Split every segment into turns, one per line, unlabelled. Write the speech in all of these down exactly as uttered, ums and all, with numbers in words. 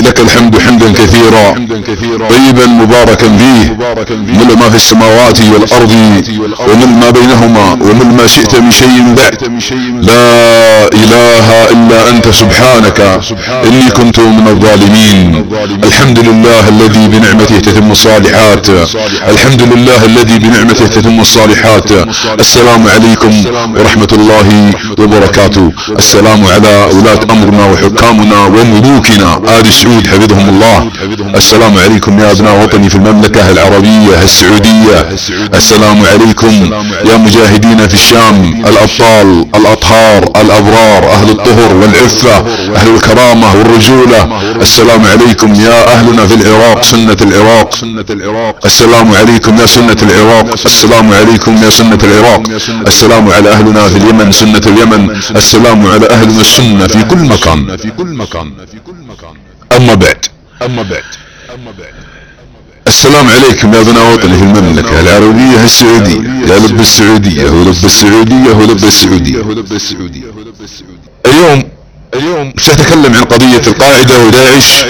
لك الحمد حمدا كثيرا طيبا مباركا فيه، ملء ما في السماوات والارض وملء ما بينهما وملء ما شئت من شيء بعد. لا اله الا انت سبحانك اني كنت من الظالمين. الحمد لله الذي بنعمته تتم الصالحات، الحمد لله الذي بنعمته تتم الصالحات. السلام عليكم ورحمة الله وبركاته. السلام على ولاة امرنا وحكامنا وملوكنا آل سعود حفظهم الله. السلام عليكم يا ابناء وطني في المملكة العربية السعودية. السلام عليكم يا مجاهدين في الشام، الابطال الاطهار الابرار، اهل الطهر والعفة، اهل الكرامة والرجولة. السلام عليكم يا اهلنا في العراق، سنة العراق. السلام عليكم يا سنة العراق. السلام عليكم يا سنة العراق. السلام على اهلنا في اليمن، سنة اليمن. السلام على اهلنا السنة في كل مكان. اما بعد اما بعد السلام عليكم يا ابناء وطني في المملكة العربية السعودية. يا لب السعودية ولب السعودية ولب السعودية. اليوم اليوم سأتكلم عن قضية القاعدة وداعش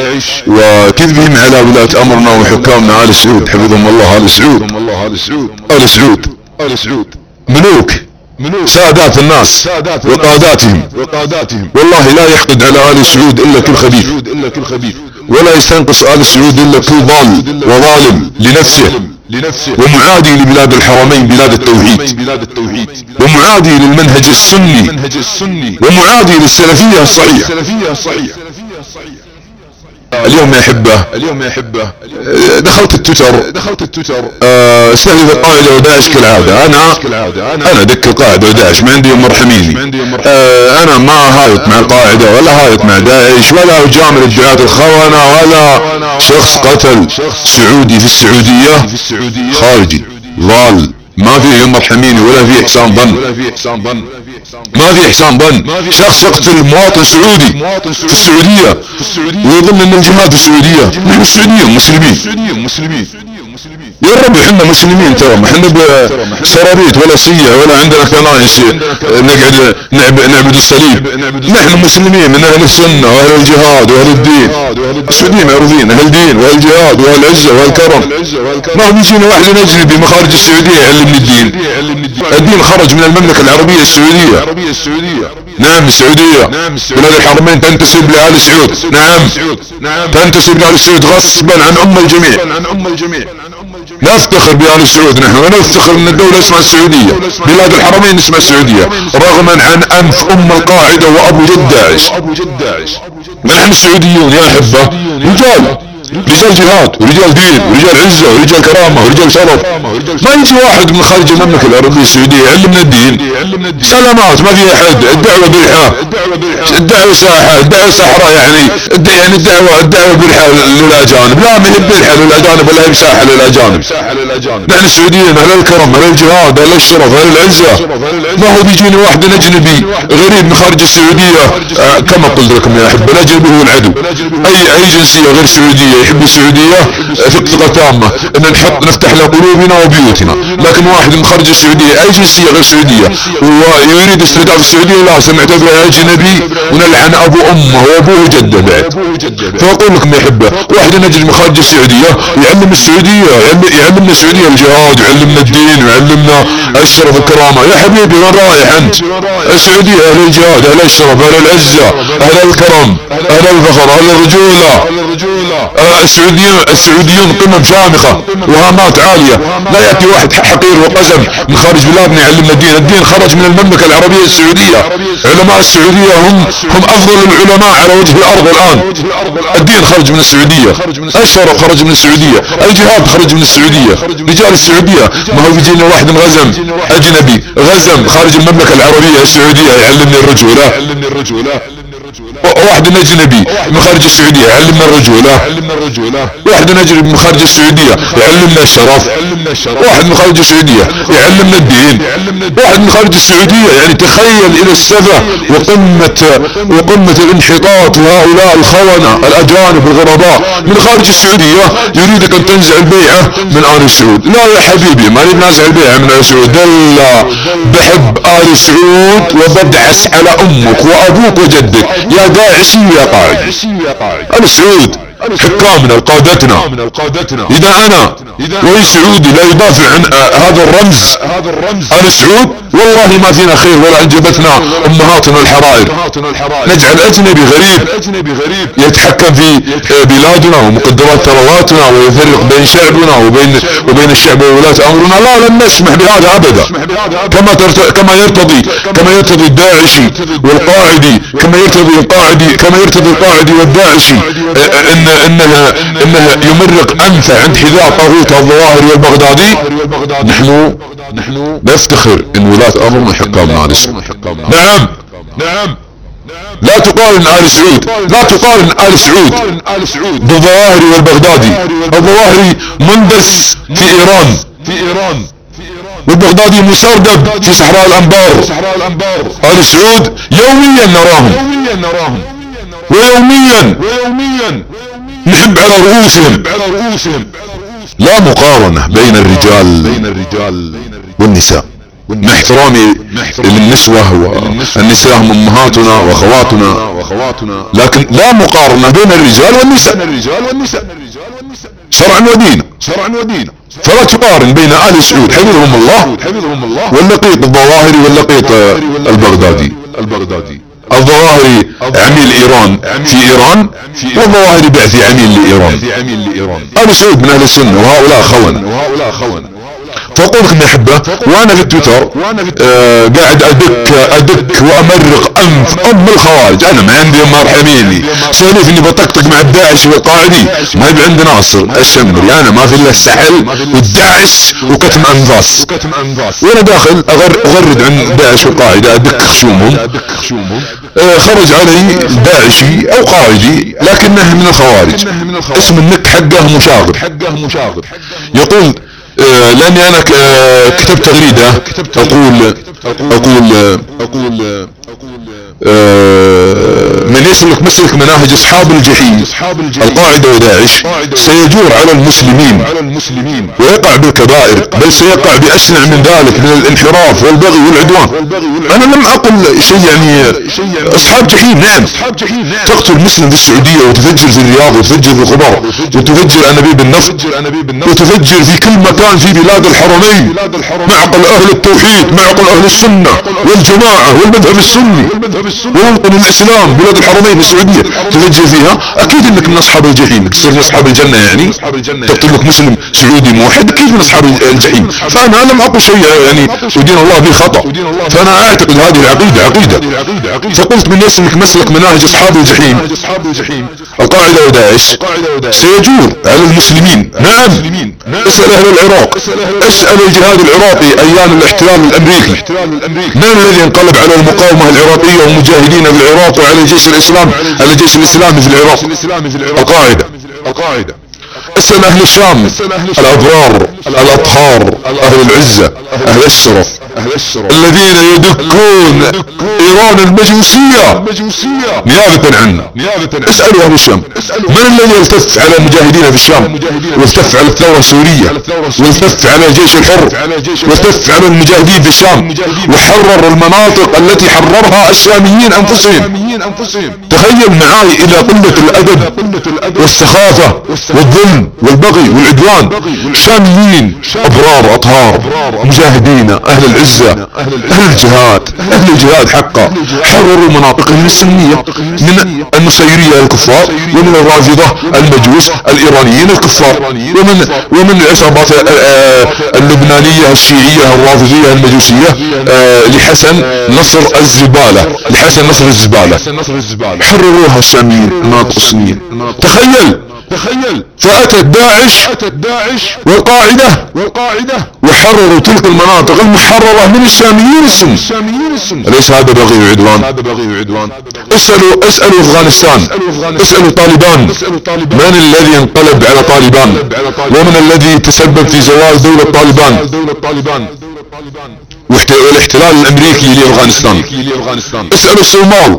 وكذبهم على ولاة امرنا وحكامنا آل سعود حفظهم الله. آل سعود آل سعود آل سعود ملوك سادات الناس وقاداتهم. والله لا يحقد على آل سعود الا كل خبيث، ولا يستنقص آل سعود الا كل ضال وظالم لنفسه ومعادي لبلاد الحرمين بلاد التوحيد، ومعادي للمنهج السني، ومعادي للسلفية الصحيحة. اليوم يا احبه اليوم يا احبه دخلت التويتر دخلت التويتر استهدف القاعدة وداعش كالعادة. انا انا دك القاعدة وداعش ما عندي يوم مرحميني. انا ما هايط مع القاعدة ولا هايط مع داعش ولا اجامل الدعاة الخونة ولا شخص قتل سعودي في السعودية خارجي ضال. ما في يوم مرحميني ولا في احسان ظن، ما في احسان ظن. شخص يقتل مواطن سعودي في السعودية ويظن ان الجهاد في السعودية. نحن السعودية مسلمين يا رب، احنا مسلمين ترى، ما احنا بسراريت ولا سيع ولا عندنا كنائس نقعد نعبد الصليب. نحن مسلمين من اهل السنة واهل الجهاد واهل الدين. السعوديين معروفين اهل الدين واهل الجهاد واهل العزة واهل الكرم. ما هو يجينا واحد اجنبي من خارج السعودية يعلمني الدين. الدين خرج من المملكة العربية السعودية. نعم السعودية بلاد الحرمين تنتسب لآل سعود. نعم تنتسب لآل سعود غصبا عن ام الجميع. نفتخر بآل سعود نحن، ونفتخر ان الدولة اسمها السعودية، بلاد الحرمين اسمها السعودية، رغما عن انف ام القاعدة وابو جد داعش. نحن السعوديون يا احبة رجال رجال جهاد ورجال دين ورجال عزة ورجال كرامة ورجال شرف. ما يجي واحد من خارج المملكة العربية السعودية يعلمنا الدين. سلامات ما في احد. الدعوة برحة، الدعوة ساحة، الدعوة صحراء يعني يعني الدعوة الدعوة برحة للاجانب. لا ما هي برحة للاجانب ولا هي بساحة للاجانب. نحن السعوديين اهل الكرم اهل الجهاد اهل الشرف اهل العزة. ما هو بيجيني واحد اجنبي غريب من خارج السعودية. آه كما قلت لكم يا احبة الاجنبي هو العدو. اي اي جنسية غير سعودية يحب السعودية ثقة تامة ان نحط نفتح له قلوبنا وبيوتنا. لكن واحد من خارج السعودية اي جنسية غير سعودية ويريد استرداد السعودية لا سنعتبره اجنبي ونلعن ابو امه وابوه جده بعد. فاقول لكم يا احبة واحد نجد من خارج السعودية يعلم السعودية يعلمنا السعودية الجهاد ويعلمنا الدين ويعلمنا الشرف الكرامة. يا حبيبي وين رايح انت؟ السعودية اهل الجهاد اهل الشرف اهل العزة اهل الكرم اهل الفخر اهل الرجولة. السعوديون السعوديون قمم شامخة وهامات عالية. لا يأتي واحد حقير وقزم من خارج بلادنا يعلمنا الدين. الدين خرج من المملكة العربية السعودية. علماء السعودية هم هم افضل العلماء على وجه الارض الان. الدين خرج من السعودية، الشرف خرج من السعودية، الجهاد خرج من السعودية. رجال السعودية ما هو يجينا واحد من غزم اجنبي غزم خارج المملكة العربية السعودية يعلمني الرجولة. واحد اجنبي من خارج السعودية يعلمنا الرجولة. واحد اجنبي من خارج السعودية يعلمنا الشرف. واحد من خارج السعودية يعلمنا الدين. واحد من خارج السعودية يعني تخيل الى السفة وقمة وقمة الانحطاط. وهؤلاء الخونة الاجانب الغرباء من خارج السعودية يريدك ان تنزع البيعة من آل سعود. لا يا حبيبي ما نبي ننزع البيعة من آل سعود. لا بحب آل سعود وبدعس على امك وابوك وجدك يا داعشي ويا قاعدي. ال سعود حكامنا وقادتنا، اذا انا رئيس سعودي لا يدافع عن هذا الرمز ال سعود والله ما فينا خير ولا انجبتنا امهاتنا الحرائر. نجعل اجنبي غريب يتحكم في بلادنا ومقدرات ثرواتنا ويفرق بين شعبنا وبين وبين الشعب وولاة امرنا، لا لن نسمح بهذا ابدا. كما كما يرتضي كما يرتضي الداعشي والقاعدي، كما يرتضي القاعدي كما يرتضي القاعدي والداعشي ان انها انها يمرق انفه عند حذاء طاغوت الظواهري والبغدادي. نحن نحن نفتخر ان ولاة امرنا حكامنا ال سعود. نعم نعم لا تقارن آل سعود لا تقارن آل سعود بالظواهري والبغدادي. الظواهري مندس في ايران والبغدادي مسردب في صحراء الانبار. آل سعود يوميا نراهم ويوميا نحب على رؤوسهم. لا مقارنة بين الرجال والنساء، مع احترامي للنسوة والنساء هم امهاتنا واخواتنا، لكن لا مقارنة بين الرجال والنساء شرعا ودينا. فلا تقارن بين آل سعود حفظهم الله واللقيط الظواهري واللقيط البغدادي. الظواهري عميل ايران في ايران والظواهري بعثي عميل لايران. آل سعود من اهل السنة وهؤلاء خون. فاقول لكم يا احبة، وانا في التويتر آه قاعد ادك ادك وامرق انف ام الخوارج. انا ما عندي ما ارحميني سالف اني بطقطق مع الداعش والقاعدي، ما يبي عند ناصر الشمري. انا ما في الا السحل والداعش وكتم انفاس، وانا داخل اغرد عن داعش والقاعدة ادك خشومهم. آه خرج علي داعشي او قاعدي لكنه من الخوارج، اسم النك حقه مشاغب، يقول آه لاني انا آه كتبت تغريدة اقول اقول اقول آه من يسلك مسلك مناهج اصحاب الجحيم القاعدة وداعش سيجور على المسلمين ويقع بالكبائر، بل سيقع بأشنع من ذلك من الانحراف والبغي والعدوان. انا لم اقل شيء يعني اصحاب جحيم. نعم تقتل مسلم في السعودية وتفجر في الرياض وتفجر في الخبر وتفجر انابيب النفط وتفجر في كل مكان في بلاد الحرمين، معقل اهل التوحيد، معقل اهل السنة والجماعة والمذهب السني ووطن الاسلام بلاد الحرمين السعودية تفجر فيها. اكيد انك من اصحاب الجحيم، تصير من اصحاب الجنة يعني تقتل لك مسلم سعودي موحد، اكيد من اصحاب الجحيم. فانا لم اقل شيء يعني ودين الله به خطأ، فانا اعتقد هذه العقيدة عقيدة. فقلت من يسلك مسلك مناهج اصحاب الجحيم القاعدة وداعش سيجور على المسلمين. نعم اسأل اهل العراق، اسأل الجهاد العراقي ايام الاحتلال الامريكي، من الذي انقلب على المقاومة العراقية والمجاهدين في العراق وعلى الجيش الاسلام على الجيش الاسلامي في العراق؟ القاعدة. اسأل اهل الشام الابرار الاطهار اهل العزة اهل الشرف الذين يدكون ايران المجوسية نيابة عنا. اسألوا اهل الشام من الذي يلتف على المجاهدين في الشام والتف على الثورة السورية والتف على الجيش الحر والتف على المجاهدين في الشام وحرر المناطق التي حررها الشاميين انفسهم. تخيل معاي الى قلة الادب والسخافة والظلم والبغي والعدوان. شاميين ابرار اطهار مجاهدين اهل العزة اهل الجهاد اهل الجهاد حقا حرروا مناطقهم السنية من النصيرية الكفار ومن الرافضة المجوس الايرانيين الكفار ومن ومن العصابات اللبنانية الشيعية الرافضية المجوسية لحسن نصر الزبالة لحسن نصر الزبالة حرروها الشاميين المناطق السنية. تخيل فأتت داعش والقاعدة وحرروا تلك المناطق المحررة من الشاميين السنة. أليس هذا بغي وعدوان؟ اسألوا اسألوا أفغانستان، اسألوا طالبان، من الذي انقلب على طالبان ومن الذي تسبب في زوال دولة طالبان والاحتلال الامريكي لافغانستان؟ اسألوا الصومال،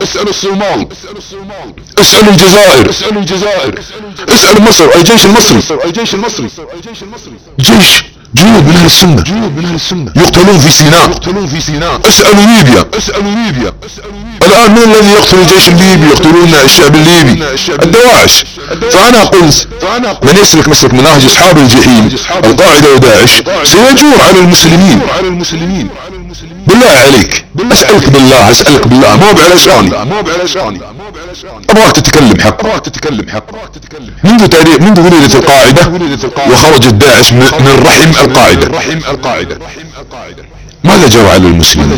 اسألوا الجزائر، اسألوا مصر الجيش المصري جيش جنود من اهل السنة يقتلون في سيناء. اسألوا ليبيا الان من الذي يقتل الجيش الليبي؟ يقتلون الشعب الليبي، الدواعش. فانا قلت من يسلك مسلك مناهج اصحاب الجحيم القاعدة وداعش سيجور على المسلمين. بالله عليك اسألك بالله اسألك بالله مو بعلشاني ابغاك تتكلم حق. منذ تاريخ منذ ولدت القاعدة وخرجت داعش من رحم القاعدة ماذا جرى على المسلمين؟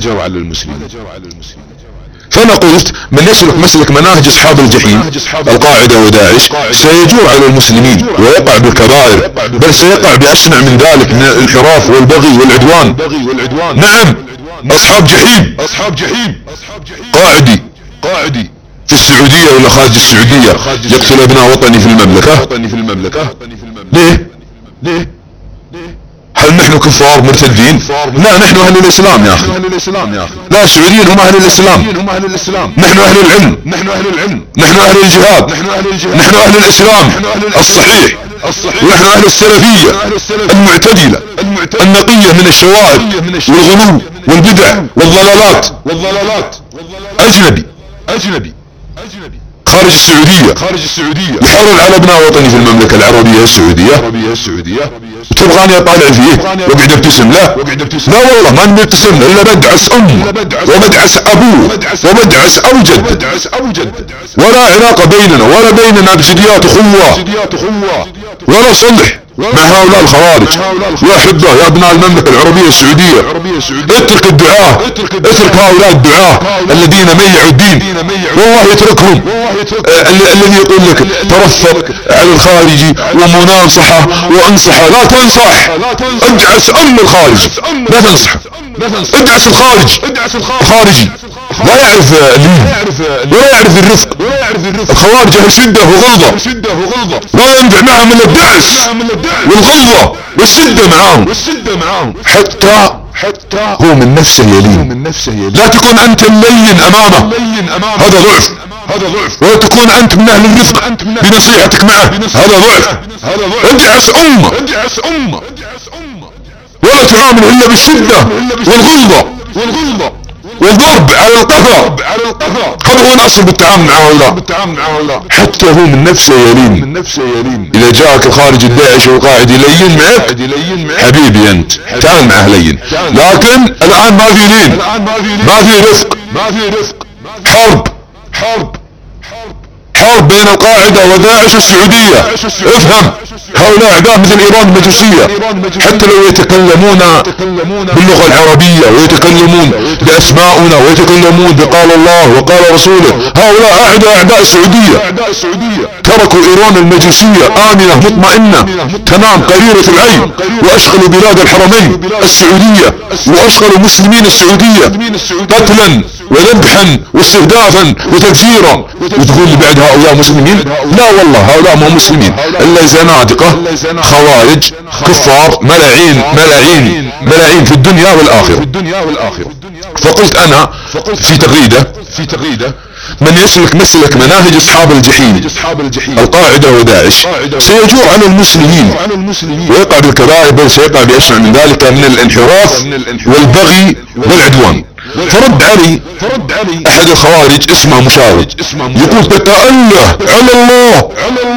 فانا قلت من يسلك مسلك مناهج اصحاب الجحيم القاعدة وداعش سيجور على المسلمين ويقع بالكبائر، بل سيقع باشنع من ذلك من الانحراف والبغي والعدوان. نعم اصحاب جحيم قاعدي في السعودية ولا خارج السعودية يقتل ابناء وطني في المملكة. ليه؟ هل نحن كفار مرتدين؟ لا، نحن اهل الاسلام يا اخي. لا، السعوديين هم اهل الاسلام. نحن اهل العلم، نحن اهل الجهاد، نحن اهل الاسلام الصحيح، ونحن اهل السلفية المعتدلة النقية من الشوائب والغلو والبدع والضلالات. اجنبي خارج السعودية يحرض على ابناء وطني في المملكة العربية السعودية، تبغاني اطالع فيه واقعد ابتسم؟ لا لا والله ما نبتسم الا بدعس امه وبدعس ابوه وبدعس اوجد، ولا علاقة بيننا ولا بيننا بجديات اخوة ولا صلح مع هؤلاء الخوارج. يا احبه يا ابناء المملكة العربية السعودية اترك الدعاة، اترك هؤلاء الدعاة الذين ميعوا الدين، والله اتركهم. الذي يقول لك ترفق على الخارجي ومناصحة وانصحه، لا تنصح، ادعس ام الخارج، لا تنصح، ادعس الخارج. خارجي لا يعرف اللين ولا يعرف الرفق. الخوارج اهل شدة وغلظة، ولا ينفع معهم الا الدعس والغلظة والشدة معاهم، حتى هو من نفسه يلين. لا تكون انت اللين امامه، هذا ضعف. ولا تكون انت من اهل الرفق بنصيحتك معه، هذا ضعف. ادعس امه ولا تعامل الا بالشدة والغلظة والضرب على القفا. هذا هو الاصل بالتعامل مع هؤلاء، حتى هو من نفسه يلين. اذا جاءك الخارج الداعش والقاعد يلين معك، حبيبي انت تعال معه لين. لكن الان ما في لين، ما في رفق، حرب بين القاعدة وداعش والسعودية. افهم، هؤلاء اعداء مثل ايران المجوسية، حتى لو يتكلمون باللغة العربية ويتكلمون باسماؤنا ويتكلمون بقال الله وقال رسوله، هؤلاء اعداء اعداء السعودية. تركوا ايران المجوسية آمنة مطمئنة تنام قريرة العين، واشغلوا بلاد الحرمين السعودية، واشغلوا مسلمين السعودية قتلا وذبحا واستهدافا وتكفيرا. وتقول لي بعد هؤلاء مسلمين؟ لا والله هؤلاء ما مسلمين الا زنادقة خوارج كفار ملاعين ملاعين ملاعين في الدنيا والآخرة. فقلت انا في تغريدة من يسلك مسلك مناهج اصحاب الجحيم القاعدة وداعش سيجور على المسلمين ويقع بالكبائر، بل سيقع بأشنع من ذلك من الانحراف والبغي والعدوان. فرد علي احد الخوارج اسمه مشاغب، يقول تتأله على الله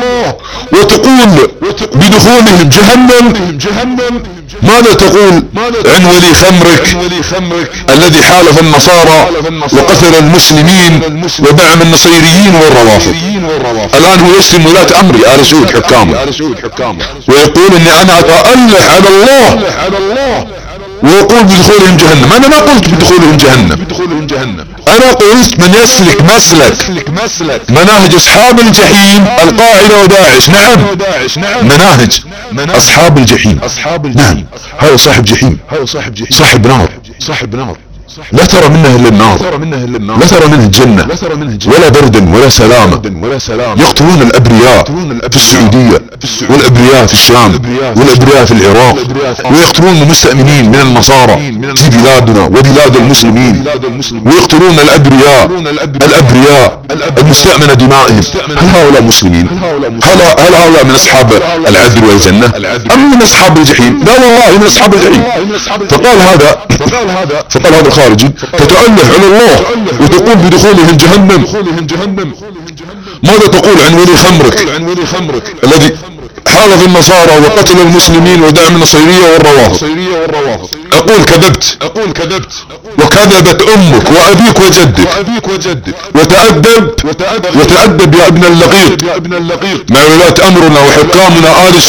وتقول بدخولهم جهنم. ماذا تقول عن ولي خمرك الذي حالف النصارى وقتل المسلمين ودعم النصيريين والروافض؟ الان هو يسلم ولاة امري آل سعود حكامه، ويقول اني انا اتأله على الله ويقول بدخولهم جهنم. انا ما قلت بدخولهم جهنم، انا قلت من يسلك مسلك مناهج اصحاب الجحيم القاعدة وداعش. نعم مناهج اصحاب الجحيم، نعم هذا صاحب جحيم، صاحب نار، لا ترى منه الا النار، لا ترى منه الجنة ولا بردا ولا سلامة. يقتلون الابرياء في السعودية والابرياء في الشام والابرياء في العراق، ويقتلون المستأمنين من النصارى في بلادنا وبلاد المسلمين، ويقتلون الابرياء الابرياء المستأمنة دمائهم. هل هؤلاء مسلمين؟ هل هؤلاء من اصحاب العدل والجنة ام من اصحاب الجحيم؟ لا والله من اصحاب الجحيم. فقال هذا فقال هذا الخارجي تتأله على الله وتقول بدخولهم جهنم. ماذا تقول عن ولي خمرك الذي حارب النصارى وقتل المسلمين ودعم النصيرية والروافض؟ اقول كذبت وكذبت امك وابيك وجدك. وتأدب وتأدب يا ابن اللقيط مع ولاة امرنا وحكامنا آل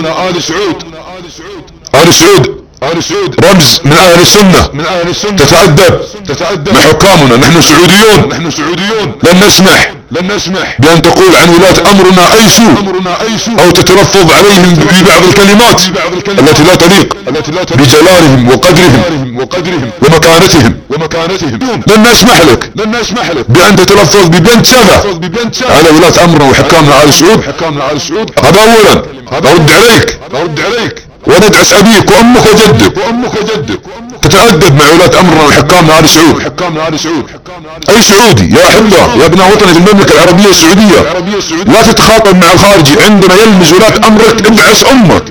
سعود آل سعود رمز من اهل السنة. تتأدب مع حكامنا. نحن سعوديون لن نسمح بان تقول عن ولاة امرنا اي سوء او تتلفظ عليهم ببعض الكلمات التي لا تليق بجلالهم وقدرهم ومكانتهم. لن نسمح لك بان تتلفظ ببنت سبع على ولاة امرنا وحكامنا آل سعود. هذا اولا. ارد عليك وندعس ابيك وامك وجدك. تتأدب مع ولاة امرنا وحكامنا آل سعود. اي سعودي يا احبة يا ابناء وطني في المملكة العربية السعودية لا تتخاطب مع الخارجي. عندما يلمز ولاة امرك ادعس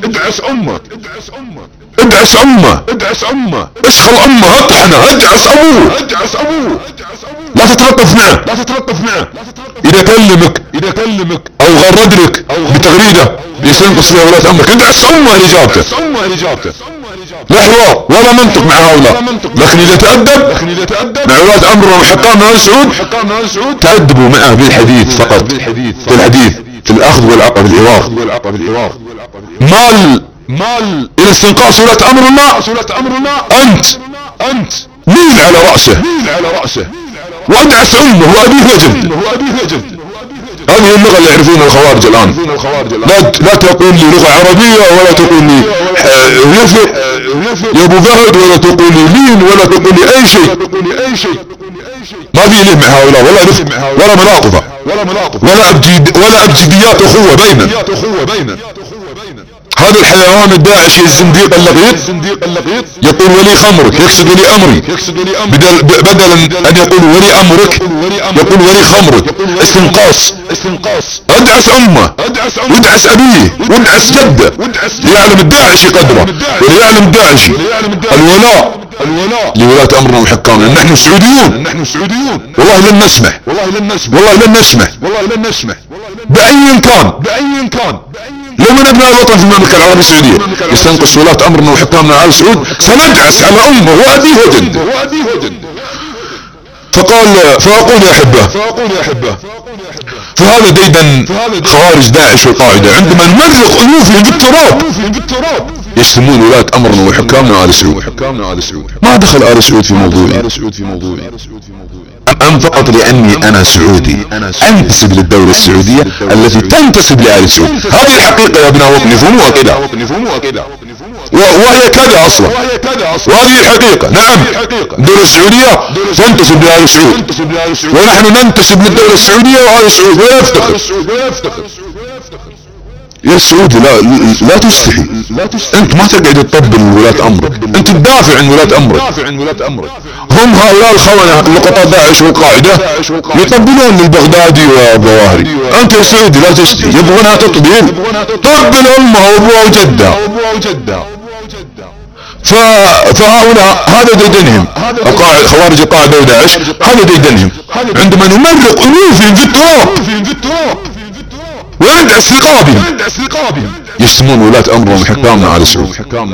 امه اسخل امه اطحنه ادعس ابوه. لا تتلطف معه. اذا كلمك او غرد لك بتغريدة يستنقص فيها ولاة امرك ادعس امه اجابته. لا حوار ولا منطق مع هؤلاء. لكن اذا تأدب مع ولاة امرنا وحكامنا آل سعود تأدبوا معه بالحديث فقط. في الاخذ والعطاء بالعوار. مال الى استنقاص ولاة امرنا انت ميل على رأسه وادعس امه وابيه وجد. هذه اللغة اللي يعرفونها الخوارج الان. لا تقول لي لغة عربية ولا تقول لي رفق يا ابو فهد ولا تقول لي لين ولا تقول لي اي شيء. ما في لين مع هؤلاء ولا رفق ولا ملاطفة ولا ابجديات اخوة بيننا. هذا الحيوان الداعشي الزنديق اللقيط يقول ولي خمرك يقصد ولي امري بدلا ان يقول ولي امرك يقول ولي خمرك. استنقاص. ادعس امه وادعس ابيه وادعس جده ليعلم الداعشي قدره وليعلم الداعشي الولاء لولاة امرنا وحكامنا. نحن سعوديون والله لن نسمح باي كان لو من ابناء الوطن في المملكة العربية السعودية يستنقص ولاة امرنا وحكامنا آل سعود سندعس على امه وابيه وجده. فاقول يا احبه فهذا ديدن خوارج داعش والقاعدة عندما نمرق انوفهم بالتراب يشتمون ولاة امرنا وحكامنا آل سعود. ما دخل آل سعود في موضوعي ام فقط لاني انا سعودي انتسب للدولة السعودية التي تنتسب لآل سعود. هذه الحقيقة يا ابناء وطني فهموها كده وهي كذا اصلا وهذه الحقيقة. نعم الدولة السعودية تنتسب لآل سعود ونحن ننتسب للدولة السعودية وآل سعود ويفتخر. يا سعودي لا لا تستحي. انت ما تقعد تطبل ولاة امرك. انت تدافع عن ولاة امرك. هم هؤلاء الخونة لقطاء داعش والقاعدة يطبلون للبغدادي والظواهري. انت يا سعودي لا تستحي. يبغونها تطبيل طبل امها وابوها وجدها. فهؤلاء هذا ديدنهم خوارج القاعدة وداعش. هذا ديدنهم عندما نمرق انوفهم في التراب وندعس رقابهم يشتمون ولاة امرهم وحكامنا آل سعود.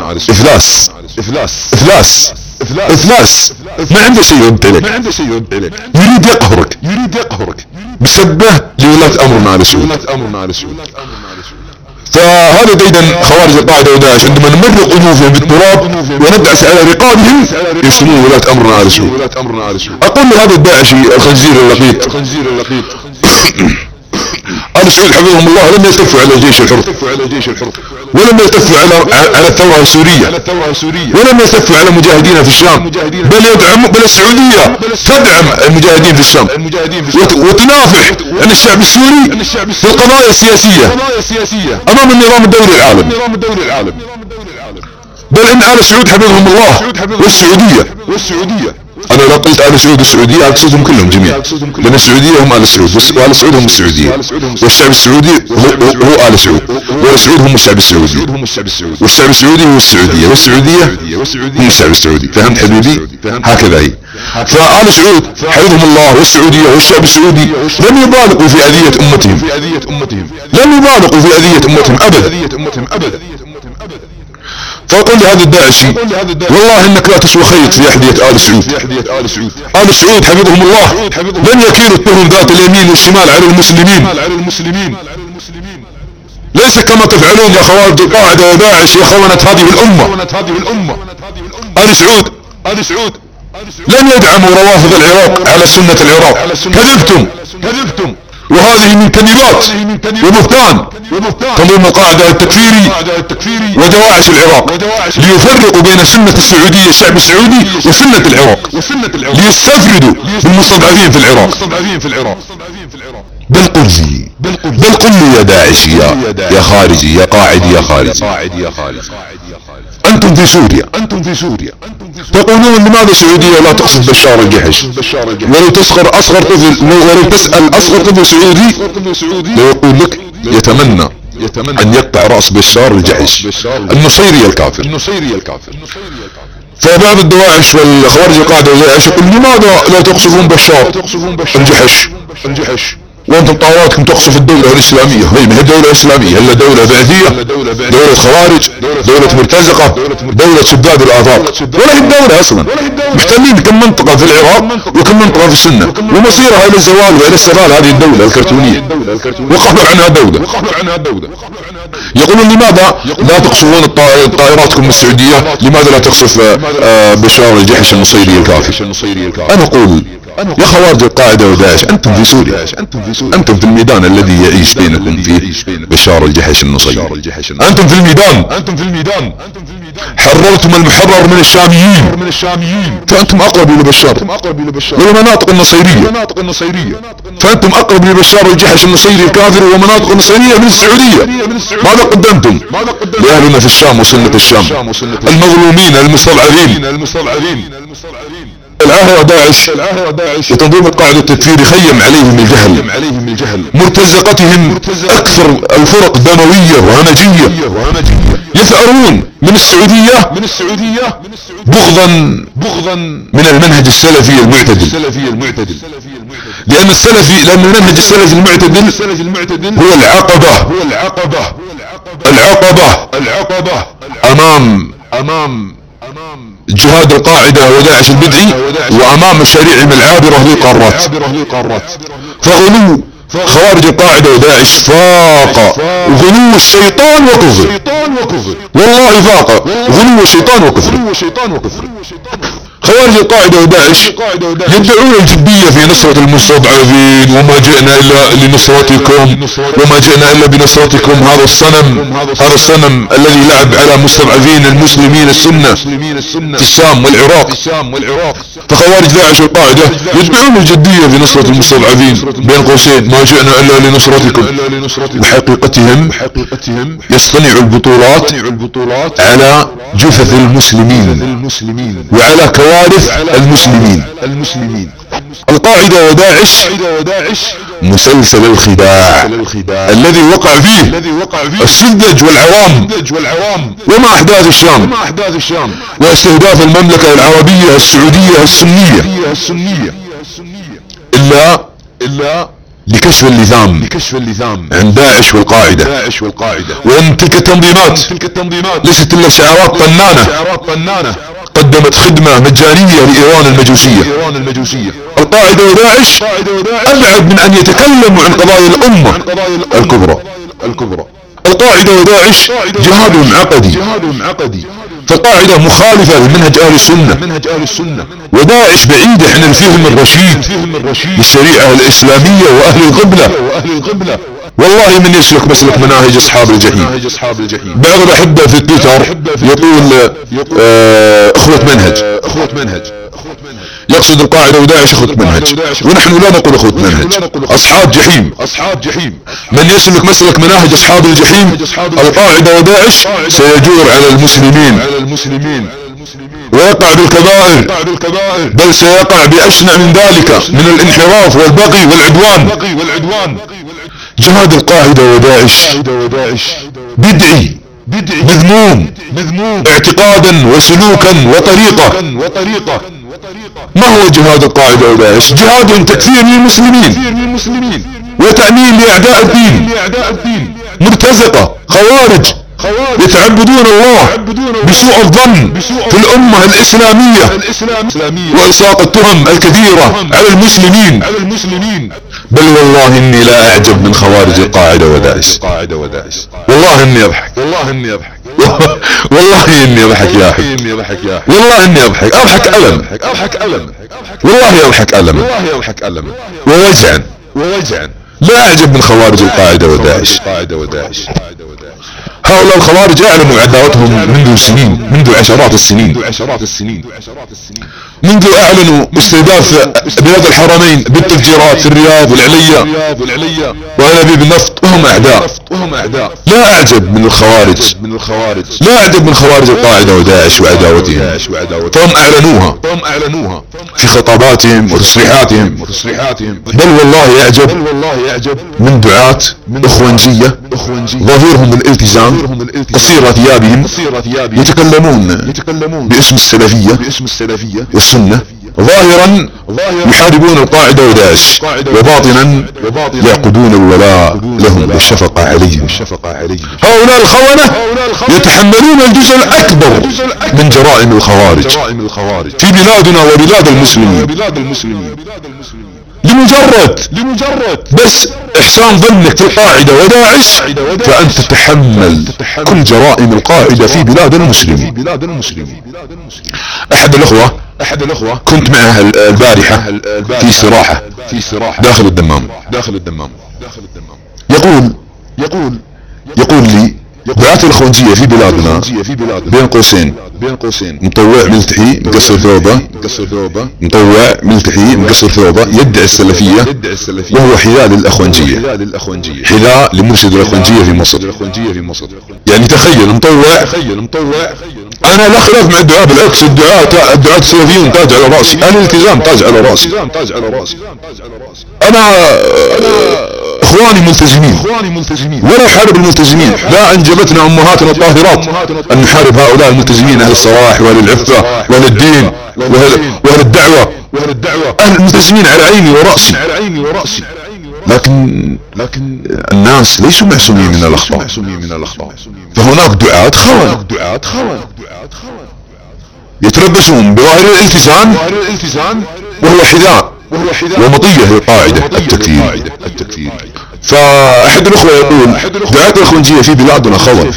افلاس ما عنده شيء يرد عليك. يريد يقهرك بسبه لولاة امرنا آل سعود. فهذا ديدن خوارج القاعدة وداعش عندما نمرق انوفهم بالتراب وندعس على رقابهم يشتمون ولاة امرنا آل سعود. اقول لهذا الداعشي الخنزير اللقيط آل سعود حفظهم الله لم يلتفوا على الجيش الحر ولم يلتفوا على على الثورة السورية ولم يلتفوا على مجاهدين في الشام بل يدعم بل السعودية تدعم المجاهدين في الشام وتنافح عن الشعب السوري في القضايا السياسية امام النظام الدولي العالمي. بل ان آل سعود حفظهم الله والسعودية انا لو قلت ال سعود السعودية اقصدهم كلهم جميعا، لان السعودية هم ال سعود، وال سعود هم السعودية، والشعب السعودي هو, هو ال سعود، وال سعود هم الشعب السعودي، والشعب السعودي هو السعودية، والسعودية هم الشعب السعودي. فهمت حبيبي؟ هكذا هي. فآل سعود حفظهم الله والسعودية والشعب السعودي لم يبالغوا في أذية أمتهم، لم يبالغوا في أذية أمتهم أبدا. فأقول لهذا الداعشي والله إنك لا تسوى خيط في أحذية آل سعود. آل سعود حفظهم الله لن يكيلوا التهم ذات اليمين والشمال على المسلمين، ليس كما تفعلون يا خوارج القاعدة وداعش يا خونة هذه الأمة. آل سعود لن يدعموا روافض العراق على سنة العراق، كذبتم، وهذه من كذبات وبهتان تنظيم القاعدة التكفيري ودواعش العراق ليفرقوا بين سنة السعودية الشعب السعودي وسنة العراق، ليستفردوا بالمستضعفين في العراق. بل قل لي بل قل لي يا داعشي يا خارجي يا قاعدي يا خارجي، أنتم في سوريا تقولون لماذا السعودية لا تقصد بشار الجحش؟ ولو تسخر أصغر طفل، ولو تسأل أصغر طفل سعودي ليقول لك يتمنى أن يقطع رأس بشار الجحش النصيري الكافر. فبعض الدواعش والخوارج القاعدة والداعش يقول لماذا لا تقصفون بشار الجحش وانتم طاواتكم تقصف الدولة الاسلامية؟ هي ما هي دولة اسلامية الا دولة بعثية، دولة خوارج، دولة مرتزقة، دولة شداد الاثار، ولا هي الدولة اصلا. محتلين كم منطقة في العراق وكم منطقة في السنة، ومصيرها الى الزوال والى السفال هذه الدولة الكرتونية، وقفوا عنها دولة. يقولون لماذا لا تقصفون طائراتكم السعودية؟ لماذا لا تقصف بشار الجحش النصيري الكافر؟ انا اقول يا خوارج القاعدة وداعش أنتم في سوريا، أنتم في الميدان الذي يعيش بينكم فيه بشار الجحش النصيري، أنتم في الميدان حررتم المحرر من الشاميين، فأنتم أقرب لبشار والمناطق النصيرية، فأنتم أقرب لبشار الجحش النصيري الكافر ومناطق النصيرية من السعودية. ماذا قدمتم لأهلنا في الشام وسنة الشام المظلومين المستضعفين؟ العاهرة داعش وتنظيم القاعدة التكفيري خيم عليهم الجهل، مرتزقتهم أكثر الفرق دموية وهمجية، يثأرون من السعودية بغضا من المنهج السلفي المعتدل، لأن السلفي لأن المنهج السلفي المعتدل هو العقبة أمام جهاد القاعدة وداعش البدعي وامام مشاريعهم العابرة للقارات. فغلو خوارج القاعدة وداعش فاق غلو الشيطان وكفر، والله فاق غلو الشيطان وكفر. خوارج القاعدة وداعش يدعون الجدية في نصرة المستضعفين، وما جئنا الا لنصرتكم وما جئنا الا بنصرتكم. هذا الصنم هذا الصنم الذي لعب على مستضعفين المسلمين السنة في الشام والعراق. فخوارج داعش والقاعدة يدعون الجدية في نصرة المستضعفين بين قوسين ما جئنا الا لنصرتكم، وحقيقتهم يصطنع البطولات على جثث المسلمين وعلى كوارث المسلمين. القاعدة وداعش مسلسل الخداع الذي وقع فيه السذج والعوام وما احداث الشام واستهداف المملكة العربية السعودية السنية الا لكشف اللثام عن داعش والقاعدة. وان تلك التنظيمات ليست الا شعارات طنانة قدمت خدمة مجانية لإيران المجوسية. القاعدة وداعش أبعد من أن يتكلموا عن قضايا الأمة الكبرى. القاعدة وداعش جهاد عقدي، فالقاعدة مخالفة لمنهج أهل السنة، وداعش بعيدة عن الفهم الرشيد للشريعة الإسلامية وأهل القبلة. والله من يسلك مسلك مناهج أصحاب الجحيم. بعض الأحبة في تويتر يقول آه اخوة منهج، يقصد القاعدة وداعش اخوة منهج، ونحن لا نقول اخوة منهج، اصحاب جحيم. من يسلك مسلك مناهج اصحاب الجحيم القاعدة وداعش سيجور على المسلمين ويقع بالكبائر، بل سيقع بأشنع من ذلك من الانحراف والبغي والعدوان. جهاد القاعدة وداعش بدعي مذموم اعتقادا وسلوكا وطريقة. ما هو جهاد القاعدة وداعش؟ جهاد تكفير للمسلمين وتأمين لأعداء الدين، مرتزقة خوارج يتعبدون الله بسوء الظن في الأمة الإسلامية وإلصاق التهم الكثيرة على المسلمين. بل والله إني لا أعجب من خوارج القاعدة وداعش. والله إني أضحك والله إني أضحك والله إني أضحك يا أخي، والله إني أضحك أضحك ألم، والله أضحك ألم ووجعا. لا أعجب من خوارج القاعدة وداعش. هؤلاء الخوارج اعلنوا عداوتهم منذ سنين، منذ عشرات السنين، منذ اعلنوا استهداف بلاد الحرمين بالتفجيرات في الرياض والعليا وانابيب النفط وهم اعداء. لا اعجب من الخوارج، لا اعجب من خوارج القاعدة وداعش وعداوتهم، فهم اعلنوها في خطاباتهم وتصريحاتهم. بل والله يعجب من دعاة اخوانجية ظاهرهم الالتزام قصير ثيابهم يتكلمون باسم السلفية والسنة، ظاهرا يحاربون القاعدة وداعش، وباطنا يعقدون الولاء لهم والشفقة عليهم. هؤلاء الخونة يتحملون الجزء الأكبر من جرائم الخوارج في بلادنا وبلاد المسلمين، لمجرد بس احسان ظنك في القاعدة وداعش فانت تتحمل كل جرائم القاعدة في بلاد المسلمين. احد الاخوة كنت معه البارحة في استراحة داخل الدمام، يقول لي دعاة الخونجية في بلادنا بين قوسين مطوع ملتحي مقصر ثوبه، مطوع ملتحي مقصر ثوبه يدعي السلفية وهو حذاء للأخوانجية، حذاء لمرشد الأخوانجية في مصر. يعني تخيل مطوع. انا لا خلاف مع الدعاء، بالعكس الدعاء الدعاة السلفيين تاج على راسي، انا الالتزام تاج على راسي. انا اخواني ملتزمين ولا حارب الملتزمين، لا انجبتنا امهاتنا الطاهرات ان نحارب هؤلاء الملتزمين اهل الصلاح واهل العفة واهل الدين واهل الدعوة. اهل الملتزمين على عيني ورأسي، لكن لكن الناس ليسوا معصومين من الاخطاء، فهناك دعاة خون يتلبسون بظاهر الالتزام وهو حذاء ومطية للقاعدة التكفير. فأحد الأخوة يقول دعاة الخونجية في بلادنا خون،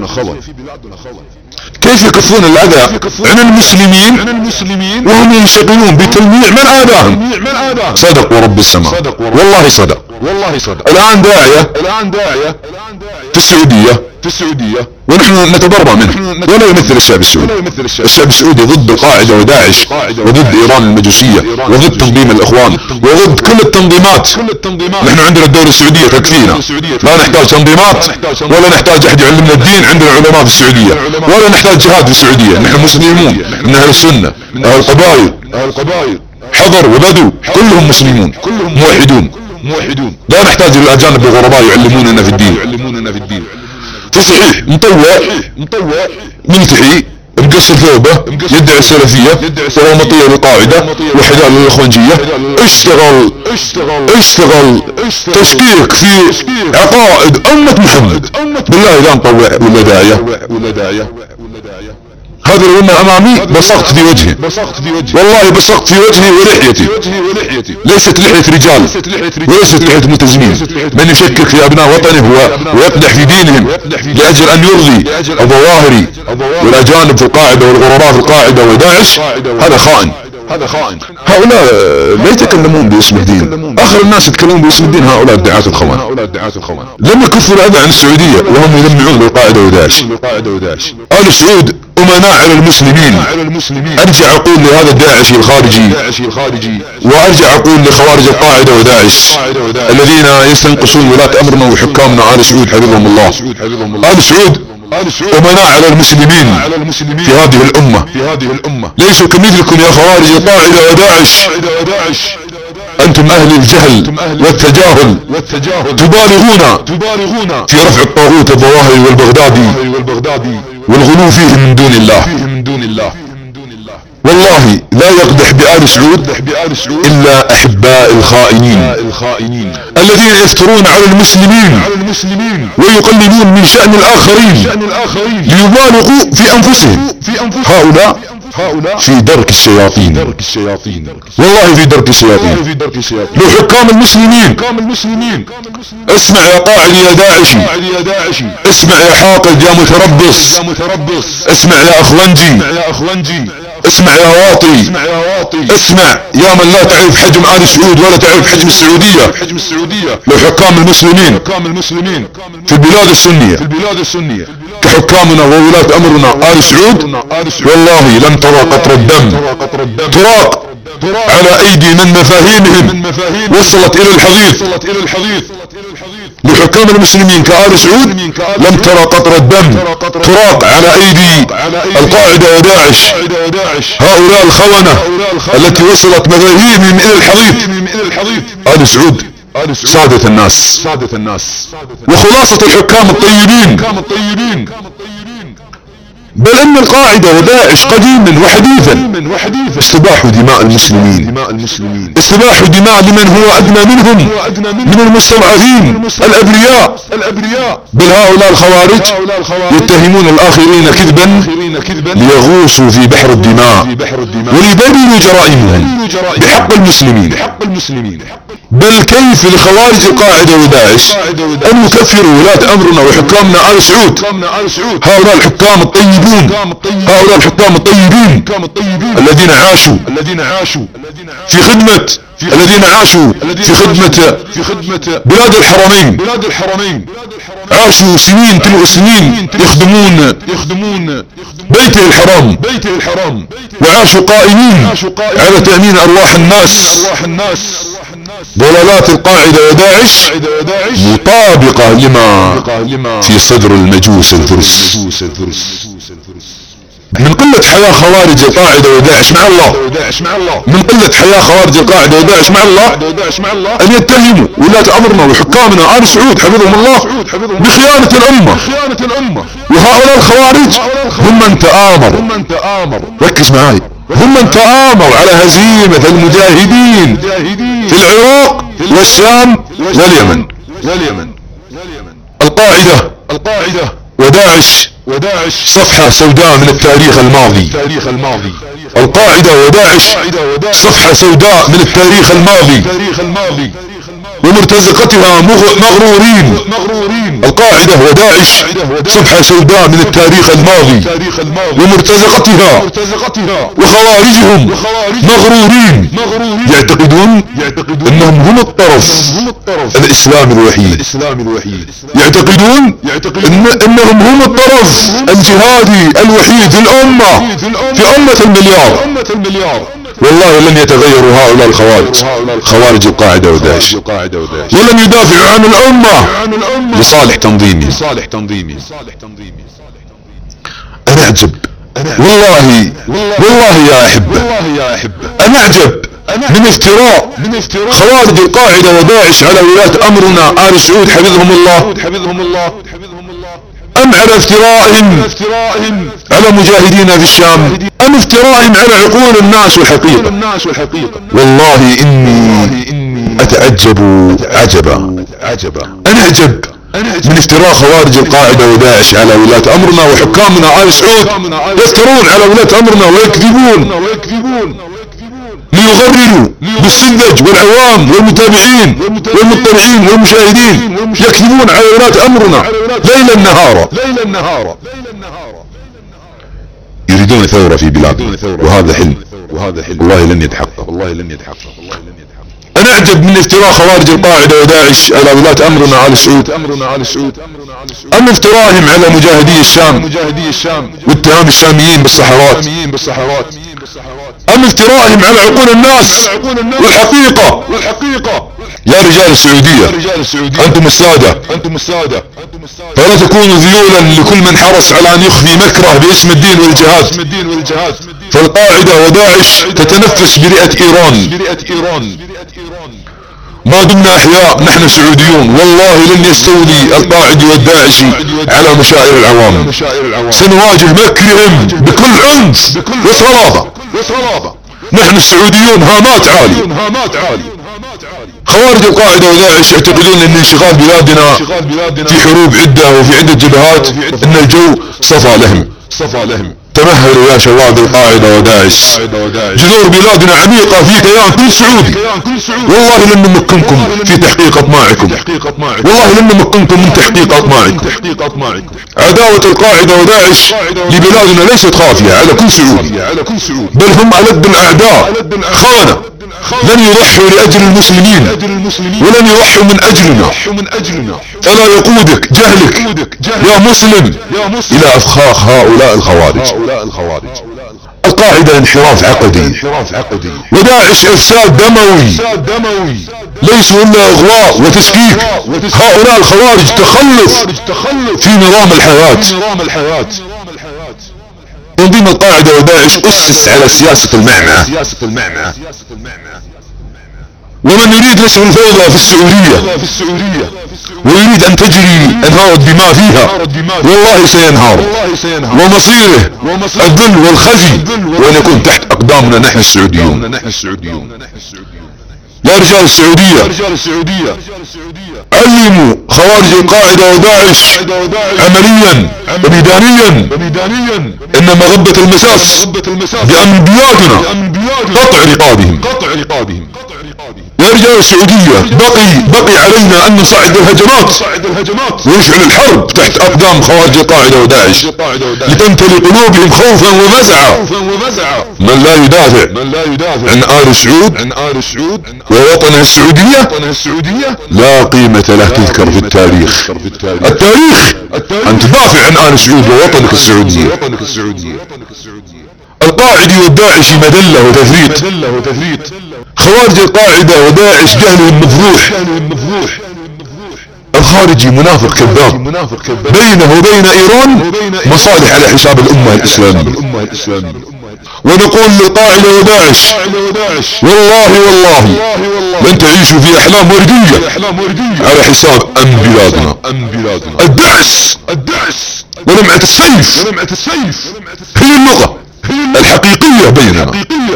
كيف يكفون الأذى عن المسلمين وهم ينشغلون بتلميع من آذاهم؟ صدق ورب السماء، والله صدق. الآن داعية في السعودية ونحن نتبرأ منه ولا يمثل الشعب السعودي. الشعب السعودي ضد القاعدة وداعش وضد إيران المجوسية وضد تنظيم الإخوان وضد كل التنظيمات. نحن عندنا الدولة السعودية تكفينا، لا نحتاج تنظيمات ولا نحتاج أحد يعلمنا الدين. عندنا علماء في السعودية ولا نحتاج جهاد في السعودية. نحن مسلمون من أهل السنة، أهل القبائل حضر وبدو كلهم مسلمون موحدون، لا نحتاج إلى الأجانب الغرباء يعلموننا في الدين. فصحيح مطوع ملتحي مقصر ثوبه يدعي السلفية وهو مطية للقاعدة وحذاء للأخوانجية، اشتغل تشكيك في عقائد أمة محمد. بالله إذا نطوع ولا داعية هذا لو انه امامي بصقت في وجهي، والله بصقت في وجهي ولحيتي. ليست لحية رجال وليست لحية ملتزمين. من يشكك في ابناء وطنه ويقدح في دينهم لاجل ان يرضي الظواهري والاجانب في القاعدة والغرراء في القاعدة وداعش، هذا خائن. هؤلاء لا يتكلمون باسم الدين، اخر الناس يتكلمون باسم الدين هؤلاء الدعاة الخوان. لم يكفوا الاذى عن السعودية وهم يلمعون بالقاعدة وداعش. آل سعود امناء على المسلمين. ارجع اقول لهذا الداعشي الخارجي وارجع اقول لخوارج القاعدة وداعش الذين يستنقصون ولاة امرنا وحكامنا آل سعود حفظهم الله. آل سعود أمناء على المسلمين في هذه الأمة ليسوا كمثلكم يا خوارج القاعدة وداعش. أنتم أهل الجهل والتجاهل تبالغون في رفع الطاغوت الظواهري والبغدادي والغلو فيه من دون الله. والله لا يقدح بآل سعود إلا أحباء الخائنين الذين يفترون على المسلمين ويقللون من شأن الآخرين ليبالغوا في أنفسهم. هؤلاء في درك الشياطين، والله في درك الشياطين. لو حكام المسلمين اسمع يا قاعد يا داعشي، اسمع يا حاقد يا متربص، اسمع يا أخوانجي، اسمع يا واطي، اسمع يا من لا تعرف حجم آل سعود ولا تعرف حجم السعودية. لو حكام المسلمين في البلاد السنية كحكامنا وولاة أمرنا آل سعود والله لن ترى قطر الدم تراق على أيدي من مفاهيمهم وصلت إلى الحضيض. لحكام المسلمين كآل سعود لم ترى قطر الدم تراق على أيدي القاعدة وداعش، هؤلاء الخونة التي وصلت مفاهيمهم إلى الحضيض. آل سعود سادة الناس وخلاصة الحكام الطيبين. بل ان القاعدة وداعش قديما وحديثا استباحوا دماء المسلمين، استباحوا دماء لمن هو ادنى منهم من المستضعفين الابرياء. بل هؤلاء الخوارج يتهمون الاخرين كذبا ليغوصوا في بحر الدماء وليبرروا جرائمهم بحق المسلمين. بل كيف لخوارج القاعدة وداعش ان يكفروا ولاة امرنا وحكامنا آل سعود، هؤلاء الحكام الطيبون، هؤلاء الحكام الطيبين الذين عاشوا في خدمة الذين عاشوا في خدمة بلاد الحرمين، عاشوا سنين تلو سنين يخدمون بيت الحرام، وعاشوا قائمين على تأمين أرواح الناس. ضلالات القاعدة وداعش مطابقة لما في صدر المجوس الفرس. من قلة حياة خوارج القاعدة وداعش مع الله، من قلة حياة خوارج القاعدة وداعش مع الله أن يتهموا ولاة أمرنا وحكامنا آل سعود حفظهم الله بخيانة الأمة. وهؤلاء الخوارج هم من تآمر، ركز معي، هم من تآمر على هزيمة المجاهدين في العراق والشام واليمن. القاعدة وداعش صفحة سوداء من التاريخ الماضي. القاعدة وداعش صفحة سوداء من التاريخ الماضي ومرتزقتها مغرورين. القاعدة وداعش صفحة سوداء من التاريخ الماضي ومرتزقتها وخوارجهم مغرورين، يعتقدون انهم هم الطرف الاسلامي الوحيد، يعتقدون انهم هم الطرف الجهادي الوحيد في الامة، في امة المليار. والله لن يتغيروا هؤلاء الخوارج، خوارج القاعدة وداعش، ولن يدافعوا عن الأمة لصالح تنظيمي. أنا أعجب والله والله يا أحبة، أنا أعجب من افتراء خوارج القاعدة وداعش على ولاة أمرنا آل سعود حفظهم الله، أم على افترائهم على مجاهدين في الشام، أم افترائهم على عقول الناس والحقيقة. والله إني أتعجب عجبا، أنا أعجب من افتراء خوارج القاعدة وداعش على ولاة أمرنا وحكامنا آل سعود، يفترون على ولاة أمرنا ويكذبون ليغرروا بالسذج والعوام والمتابعين والمطلعين والمشاهدين، يكذبون على ولاة أمرنا ليلا نهارا. يريدون ثورة في بلادنا وهذا حلم والله لن يتحقق. أنا أعجب من افتراء خوارج القاعدة وداعش على ولاة أمرنا آل سعود، أم افترائهم على مجاهدي الشام واتهام الشاميين بالصحراء، أم افترائهم على عقول الناس والحقيقة يا رجال السعودية انتم السادة فلا تكونوا ذيولا لكل من حرص على ان يخفي مكره باسم الدين والجهاد. فالقاعدة وداعش تتنفس برئة ايران. ما دمنا احياء نحن السعوديون والله لن يستولي القاعد والداعشي على مشاعر العوام. سنواجه مكرهم بكل عنف وصلابة. نحن السعوديون هامات عالي. خوارج القاعدة وداعش يعتقدون ان انشغال بلادنا في حروب عدة وفي عدة جبهات ان الجو صفى لهم. تمهلوا يا شباب القاعدة وداعش، جذور بلادنا عميقة في كيان كل سعودي. والله لن نمكنكم في تحقيق اطماعكم، والله لن نمكنكم من تحقيق اطماعكم. عداوة القاعدة وداعش لبلادنا ليست خافية على كل سعودي، بل هم ألد الاعداء خانة. لن يضحوا لأجل المسلمين ولن يضحوا من أجلنا. فلا يقودك جهلك يا مسلم إلى أفخاخ هؤلاء الخوارج. القاعدة انحراف عقدي، وداعش إفساد دموي، ليسوا إلا إغواء وتسكيك. هؤلاء الخوارج تخلف في نظام الحياة. تنظيم القاعدة وداعش أسس على سياسة المعنى، ومن يريد نشر الفوضى في السعودية ويريد ان تجري انهار الدماء فيها والله سينهار، ومصيره الذل والخزي وان يكون تحت اقدامنا نحن السعوديون. يا رجال السعودية علموا خوارج القاعدة وداعش عمليا وميدانيا ان مغبة المساس بامن بلادنا قطع رقابهم. يا رجال السعودية بقي بقي علينا ان نصعد الهجمات ونشعل الحرب تحت اقدام خوارج القاعدة وداعش لتمتلي قلوبهم خوفا وفزعا. من لا يدافع عن آل سعود ووطنه السعودية لا قيمة له تذكر في التاريخ. التاريخ ان تدافع عن آل سعود ووطنك السعودية. القاعدي والداعشي مذلة وتفريط. خوارج القاعدة وداعش جهلهم مفضوح. الخارجي منافق كذاب، بينه وبين ايران مصالح على حساب الامة الاسلامية. ونقول للقاعدة وداعش والله لن تعيشوا في احلام وردية على حساب امن بلادنا. الدعس ولمعة السيف هي اللغة الحقيقية بيننا.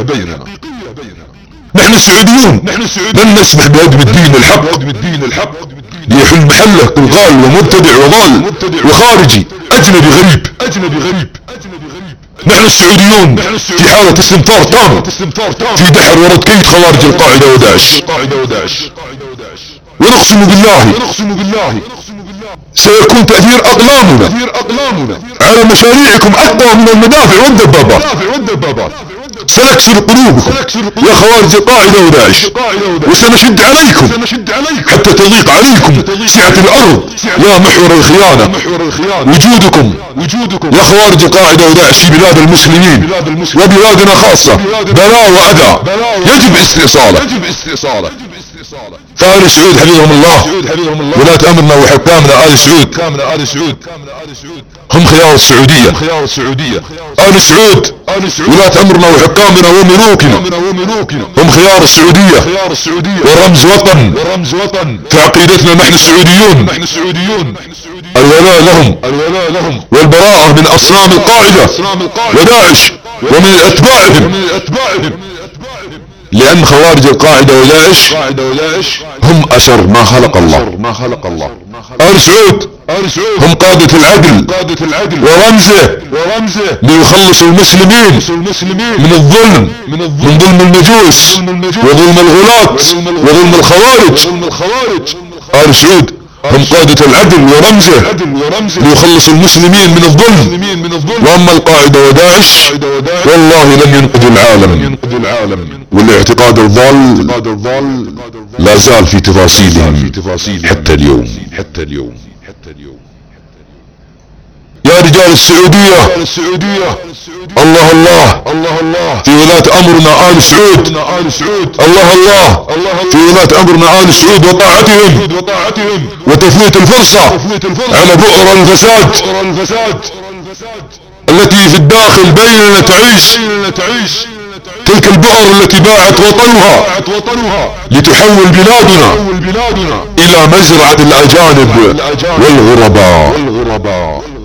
نحن السعوديون لن نسمح بهدم الدين الحق ليحل محله كل غال ومبتدع وضال وخارجي اجنبي غريب. نحن السعوديون في حالة استنفار تام في دحر ورد كيد خوارج القاعدة وداعش. ونقسم بالله سيكون تأثير اقلامنا على مشاريعكم اقوى من المدافع والدبابات. سنكسر قلوبكم يا خوارج القاعدة وداعش، وسنشد عليكم حتى تضيق عليكم سعة الارض يا محور الخيانة. وجودكم يا خوارج القاعدة وداعش في بلاد المسلمين وبلادنا خاصة بلاء وأذى يجب استئصاله. فآل سعود حفظهم الله ولاة امرنا وحكامنا آل سعود هم خيار السعودية. آل سعود ولاة امرنا وحكامنا وملوكنا هم خيار السعودية ورمز وطن. في عقيدتنا نحن السعوديون الولاء لهم والبراءة من اصنام القاعدة وداعش ومن اتباعهم، لان خوارج القاعدة وداعش هم اثر ما خلق الله. آل سعود هم قادة العدل ورمزه ليخلصوا المسلمين من الظلم، من ظلم المجوس وظلم الغلاة وظلم الخوارج. آل سعود هم قادة العدل ورمزه ليخلص المسلمين من الظلم. واما القاعدة وداعش والله لن ينقذ العالم، والاعتقاد الضال لا زال في تفاصيلهم حتى اليوم. يا رجال السعودية الله الله الله الله في ولاة امرنا آل سعود. الله الله في ولاة امرنا آل سعود وطاعتهم وتفويت الفرصة على بؤر الفساد التي في الداخل بيننا تعيش. تلك البؤر التي باعت وطنها لتحول بلادنا الى مزرعة الاجانب والغرباء.